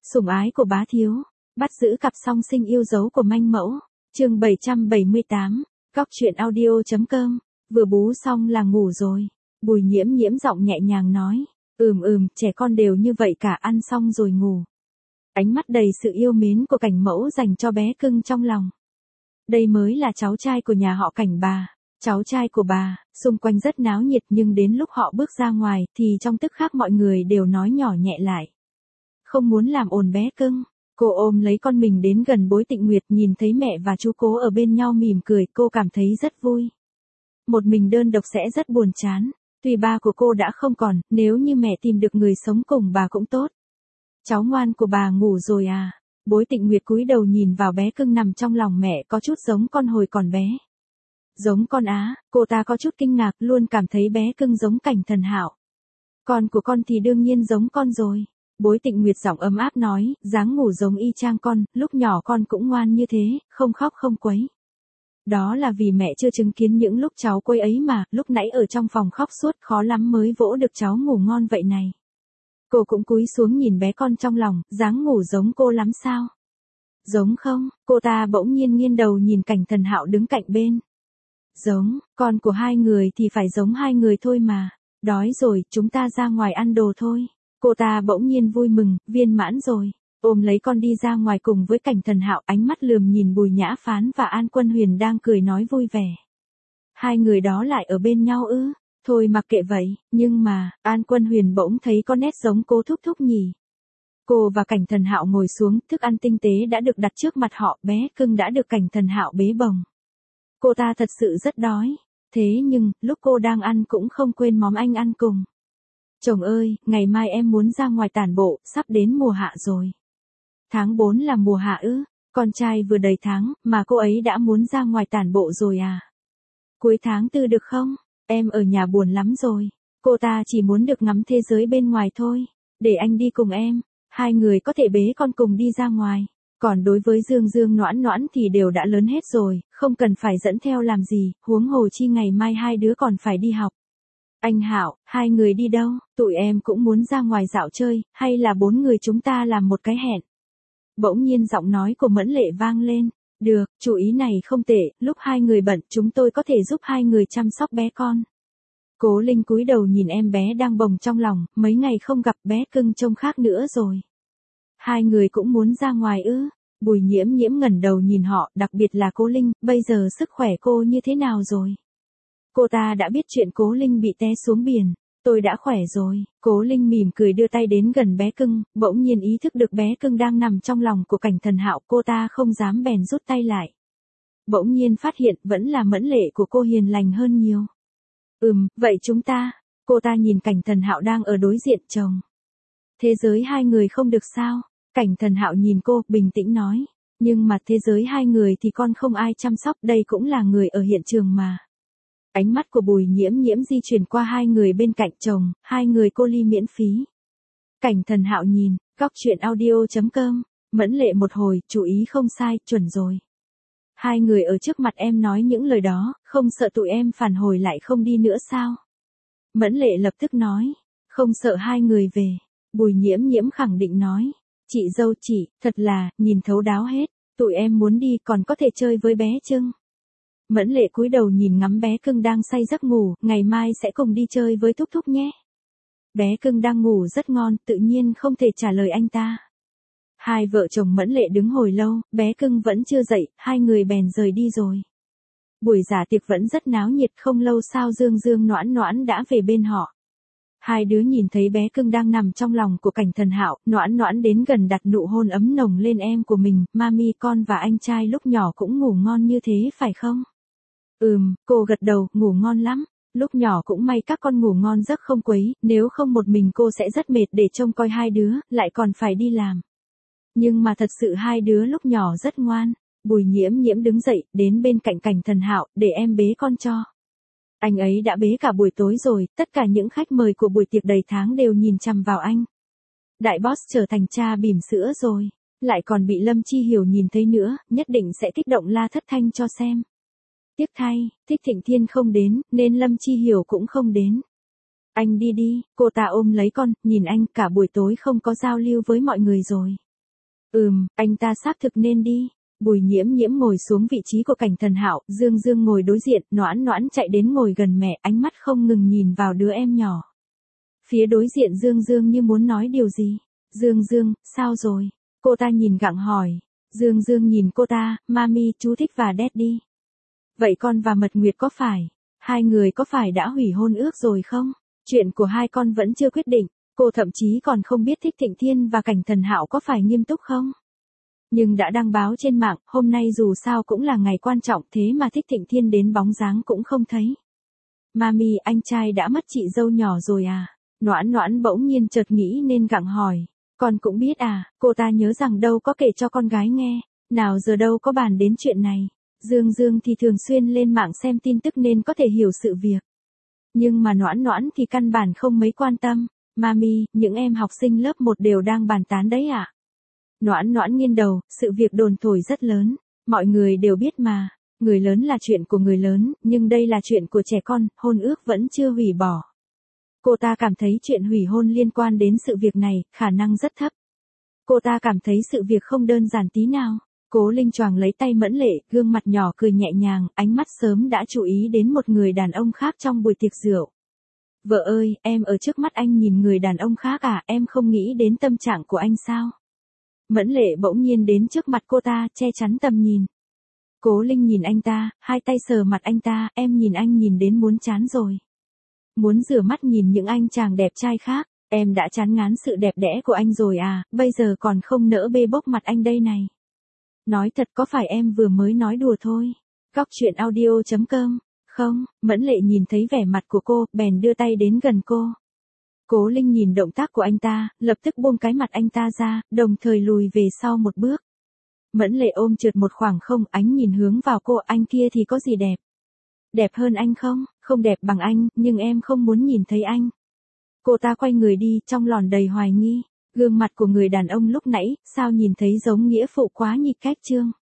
Sủng ái của bá thiếu, bắt giữ cặp song sinh yêu dấu của manh mẫu. Chương 778, góc truyện audio.com. Vừa bú xong là ngủ rồi. Bùi Nhiễm Nhiễm giọng nhẹ nhàng nói, trẻ con đều như vậy cả, ăn xong rồi ngủ. Ánh mắt đầy sự yêu mến của Cảnh mẫu dành cho bé cưng trong lòng. Đây mới là cháu trai của nhà họ Cảnh bà, cháu trai của bà. Xung quanh rất náo nhiệt, nhưng đến lúc họ bước ra ngoài thì trong tức khắc mọi người đều nói nhỏ nhẹ lại. Không muốn làm ồn bé cưng. Cô ôm lấy con mình đến gần Bối Tịnh Nguyệt, nhìn thấy mẹ và chú Cố ở bên nhau mỉm cười, cô cảm thấy rất vui. Một mình đơn độc sẽ rất buồn chán. Tuy ba của cô đã không còn, nếu như mẹ tìm được người sống cùng bà cũng tốt. Cháu ngoan của bà ngủ rồi à? Bối Tịnh Nguyệt cúi đầu nhìn vào bé cưng nằm trong lòng mẹ, có chút giống con hồi còn bé. Giống con á? Cô ta có chút kinh ngạc, luôn cảm thấy bé cưng giống Cảnh Thần Hạo. Con của con thì đương nhiên giống con rồi. Bối Tịnh Nguyệt giọng ấm áp nói, dáng ngủ giống y chang con, lúc nhỏ con cũng ngoan như thế, không khóc không quấy. Đó là vì mẹ chưa chứng kiến những lúc cháu quấy ấy mà, lúc nãy ở trong phòng khóc suốt, khó lắm mới vỗ được cháu ngủ ngon vậy này. Cô cũng cúi xuống nhìn bé con trong lòng, dáng ngủ giống cô lắm sao? Giống không? Cô ta bỗng nhiên nghiêng đầu nhìn Cảnh Thần Hạo đứng cạnh bên. Giống, con của hai người thì phải giống hai người thôi mà. Đói rồi, chúng ta ra ngoài ăn đồ thôi. Cô ta bỗng nhiên vui mừng, viên mãn rồi. Ôm lấy con đi ra ngoài cùng với Cảnh Thần Hạo, ánh mắt lườm nhìn Bùi Nhã Phán và An Quân Huyền đang cười nói vui vẻ. Hai người đó lại ở bên nhau ư? Thôi mặc kệ vậy, nhưng mà, An Quân Huyền bỗng thấy có nét giống Cố Thúc Thúc nhỉ. Cô và Cảnh Thần Hạo ngồi xuống, thức ăn tinh tế đã được đặt trước mặt họ, bé cưng đã được Cảnh Thần Hạo bế bồng. Cô ta thật sự rất đói, thế nhưng, lúc cô đang ăn cũng không quên móm anh ăn cùng. Chồng ơi, ngày mai em muốn ra ngoài tản bộ, sắp đến mùa hạ rồi. Tháng 4 là mùa hạ ư? Con trai vừa đầy tháng, mà cô ấy đã muốn ra ngoài tản bộ rồi à? Cuối tháng 4 được không? Em ở nhà buồn lắm rồi. Cô ta chỉ muốn được ngắm thế giới bên ngoài thôi. Để anh đi cùng em. Hai người có thể bế con cùng đi ra ngoài. Còn đối với Dương Dương Noãn Noãn thì đều đã lớn hết rồi, không cần phải dẫn theo làm gì, huống hồ chi ngày mai hai đứa còn phải đi học. Anh Hạo, hai người đi đâu? Tụi em cũng muốn ra ngoài dạo chơi, hay là bốn người chúng ta làm một cái hẹn? Bỗng nhiên giọng nói của Mẫn Lệ vang lên. Được, chủ ý này không tệ, lúc hai người bận chúng tôi có thể giúp hai người chăm sóc bé con. Cố Linh cúi đầu nhìn em bé đang bồng trong lòng, mấy ngày không gặp bé cưng trông khác nữa rồi. Hai người cũng muốn ra ngoài ư? Bùi Nhiễm Nhiễm ngẩng đầu nhìn họ, đặc biệt là Cố Linh, bây giờ sức khỏe cô như thế nào rồi? Cô ta đã biết chuyện Cố Linh bị té xuống biển. Tôi đã khỏe rồi. Cố Linh mỉm cười đưa tay đến gần bé cưng, bỗng nhiên ý thức được bé cưng đang nằm trong lòng của Cảnh Thần Hạo, cô ta không dám bèn rút tay lại. Bỗng nhiên phát hiện vẫn là Mẫn Lệ của cô hiền lành hơn nhiều. Vậy chúng ta. Cô ta nhìn Cảnh Thần Hạo đang ở đối diện chồng. Thế giới hai người không được sao? Cảnh Thần Hạo nhìn cô, bình tĩnh nói. Nhưng mà thế giới hai người thì con không ai chăm sóc, đây cũng là người ở hiện trường mà. Ánh mắt của Bùi Nhiễm Nhiễm di chuyển qua hai người bên cạnh chồng, hai người cô ly miễn phí. Cảnh Thần Hạo nhìn, góc truyện audio.com, Mẫn Lệ một hồi, chú ý không sai, chuẩn rồi. Hai người ở trước mặt em nói những lời đó, không sợ tụi em phản hồi lại không đi nữa sao? Mẫn Lệ lập tức nói, không sợ hai người về. Bùi Nhiễm Nhiễm khẳng định nói, chị dâu chị, thật là, nhìn thấu đáo hết, tụi em muốn đi còn có thể chơi với bé Trưng. Mẫn Lệ cúi đầu nhìn ngắm bé cưng đang say giấc ngủ, ngày mai sẽ cùng đi chơi với Thúc Thúc nhé. Bé cưng đang ngủ rất ngon, tự nhiên không thể trả lời anh ta. Hai vợ chồng Mẫn Lệ đứng hồi lâu, bé cưng vẫn chưa dậy, hai người bèn rời đi rồi. Buổi giả tiệc vẫn rất náo nhiệt, không lâu sau Dương Dương Noãn Noãn đã về bên họ. Hai đứa nhìn thấy bé cưng đang nằm trong lòng của Cảnh Thần Hạo, Noãn Noãn đến gần đặt nụ hôn ấm nồng lên em của mình, mami con và anh trai lúc nhỏ cũng ngủ ngon như thế phải không? Cô gật đầu, ngủ ngon lắm. Lúc nhỏ cũng may các con ngủ ngon giấc không quấy, nếu không một mình cô sẽ rất mệt để trông coi hai đứa, lại còn phải đi làm. Nhưng mà thật sự hai đứa lúc nhỏ rất ngoan. Bùi Nhiễm Nhiễm đứng dậy, đến bên cạnh Cảnh Thần Hạo, để em bế con cho. Anh ấy đã bế cả buổi tối rồi, tất cả những khách mời của buổi tiệc đầy tháng đều nhìn chằm vào anh. Đại boss trở thành cha bỉm sữa rồi, lại còn bị Lâm Chi Hiểu nhìn thấy nữa, nhất định sẽ kích động la thất thanh cho xem. Tiếc thay, Thích Thịnh Thiên không đến, nên Lâm Chi Hiểu cũng không đến. Anh đi đi, cô ta ôm lấy con, nhìn anh, cả buổi tối không có giao lưu với mọi người rồi. Anh ta xác thực nên đi. Bùi nhiễm nhiễm ngồi xuống vị trí của Cảnh Thần Hạo, Dương Dương ngồi đối diện, Noãn Noãn chạy đến ngồi gần mẹ, ánh mắt không ngừng nhìn vào đứa em nhỏ. Phía đối diện Dương Dương như muốn nói điều gì. Dương Dương, sao rồi? Cô ta nhìn gặng hỏi. Dương Dương nhìn cô ta, Mami, chú thích và Daddy. Vậy con và Mật Nguyệt có phải? Hai người có phải đã hủy hôn ước rồi không? Chuyện của hai con vẫn chưa quyết định. Cô thậm chí còn không biết Thích Thịnh Thiên và Cảnh Thần Hạo có phải nghiêm túc không? Nhưng đã đăng báo trên mạng, hôm nay dù sao cũng là ngày quan trọng, thế mà Thích Thịnh Thiên đến bóng dáng cũng không thấy. Mami, anh trai đã mất chị dâu nhỏ rồi à? Noãn Noãn bỗng nhiên chợt nghĩ nên gặng hỏi. Con cũng biết à, cô ta nhớ rằng đâu có kể cho con gái nghe, nào giờ đâu có bàn đến chuyện này. Dương Dương thì thường xuyên lên mạng xem tin tức nên có thể hiểu sự việc. Nhưng mà Noãn Noãn thì căn bản không mấy quan tâm. Mami, những em học sinh lớp 1 đều đang bàn tán đấy ạ. Noãn Noãn nghiêng đầu, sự việc đồn thổi rất lớn. Mọi người đều biết mà. Người lớn là chuyện của người lớn, nhưng đây là chuyện của trẻ con, hôn ước vẫn chưa hủy bỏ. Cô ta cảm thấy chuyện hủy hôn liên quan đến sự việc này, khả năng rất thấp. Cô ta cảm thấy sự việc không đơn giản tí nào. Cố Linh choàng lấy tay Mẫn Lệ, gương mặt nhỏ cười nhẹ nhàng, ánh mắt sớm đã chú ý đến một người đàn ông khác trong buổi tiệc rượu. Vợ ơi, em ở trước mắt anh nhìn người đàn ông khác à, em không nghĩ đến tâm trạng của anh sao? Mẫn Lệ bỗng nhiên đến trước mặt cô ta, che chắn tầm nhìn. Cố Linh nhìn anh ta, hai tay sờ mặt anh ta, em nhìn anh nhìn đến muốn chán rồi. Muốn rửa mắt nhìn những anh chàng đẹp trai khác, em đã chán ngán sự đẹp đẽ của anh rồi à, bây giờ còn không nỡ bê bốc mặt anh đây này. Nói thật có phải em vừa mới nói đùa thôi? Góc truyện audio.com. Không, Mẫn Lệ nhìn thấy vẻ mặt của cô, bèn đưa tay đến gần cô. Cố Linh nhìn động tác của anh ta, lập tức buông cái mặt anh ta ra, đồng thời lùi về sau một bước. Mẫn Lệ ôm trượt một khoảng không, ánh nhìn hướng vào cô, anh kia thì có gì đẹp? Đẹp hơn anh không? Không đẹp bằng anh, nhưng em không muốn nhìn thấy anh. Cô ta quay người đi, trong lòn đầy hoài nghi. Gương mặt của người đàn ông lúc nãy, sao nhìn thấy giống nghĩa phụ quá nhịp cách chương.